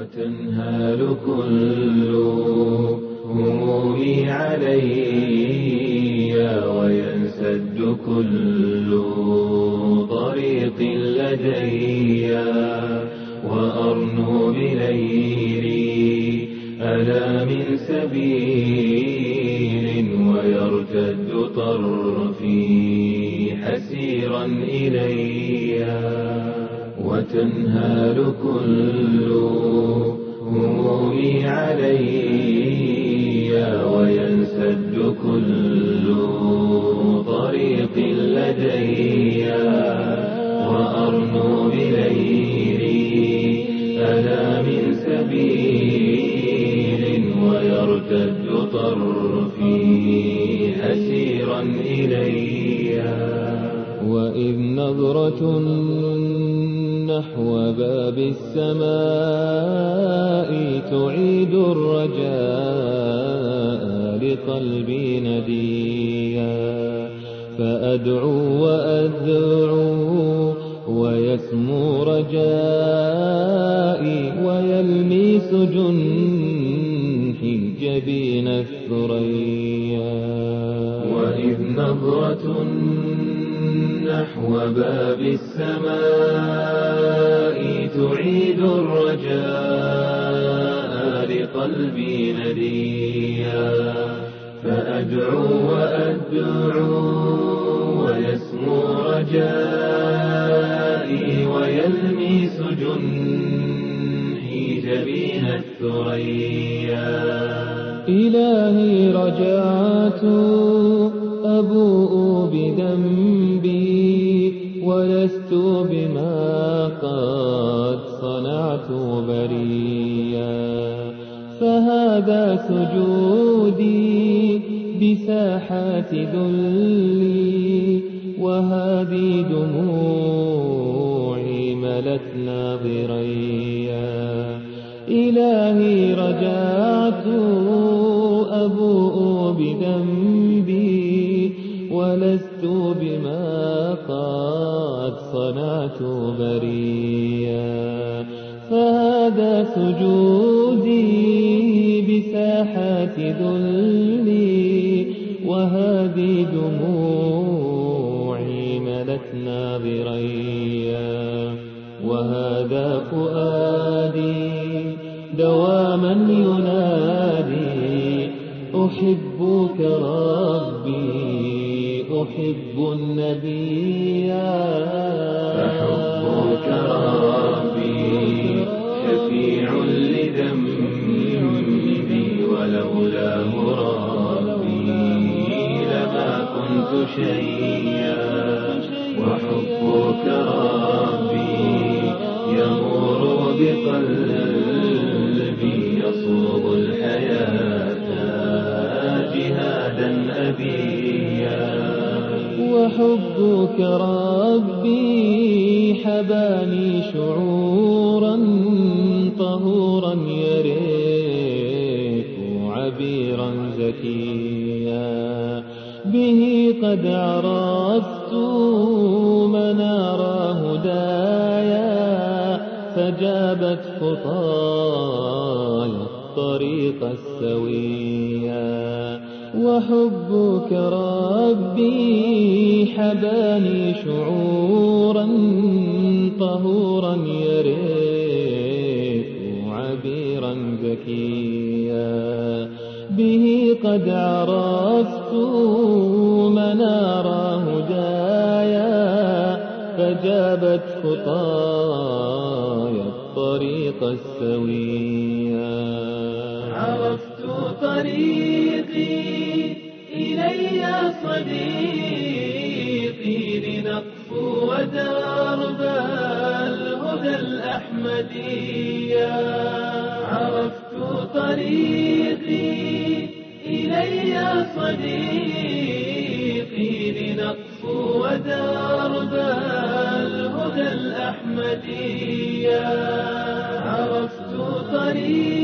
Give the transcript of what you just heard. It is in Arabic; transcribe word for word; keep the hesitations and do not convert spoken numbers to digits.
وتنهال كل همومي علي وينسد كل طريق لدي وأرنو بليلي ألا من سبيل ويرتد طرفي حسيرا إلي وتنهال كل همومي علي وينسد كل طريق لدي وأرنو بليلي ألا من سبيل ويرتد طرفي حسيرا إلي وإذ نظرة نحو باب السماء تعيد الرجاء لقلبي نديا فأدعو وأدعو ويسمو رجائي ويلمس جنحي جبين الثريا وإذ نظرة نحو باب السماء تعيد الرجاء لقلبي نديا فأدعو وأدعو ويسمو رجائي ويلمس جنحي جبين الثريا إلهي رجعت أبوء بذنبي ولست بما قد صنعت بريا فهذا سجودي بساحات ذلي وهذه دموعي ملت ناظريا إلهي رجعت أبوء بذنبي ولست بما قد صنعت بريا فهذا سجودي بساحات ذلي وهذه دموعي ملت ناظريا وهذا فؤادي دواما ينادي أحبك ربي أحب النبي فحبك ربي شفيع لذنبي ولولاه ربي لما كنت شيئا وحبك ربي يمر بقلبي يصوب الحياة جهادا أبيا وحبك ربي حباني شعورا طهورا يريق عبيرا زكيا به قد عرفت منار هدايا فجابت خطاي الطريق السويا وحبك ربي حباني شعورا طهورا يريق عبيرا زكيا به قد عرفت منار هدايا فجابت خطاي الطريق السويا عرفت طريقي إلي صديقي لنقفو ودرب الهدى الأحمدية عرفت طريقي إلي صديقي لنقفو ودرب الهدى الأحمدية عرفت طريقي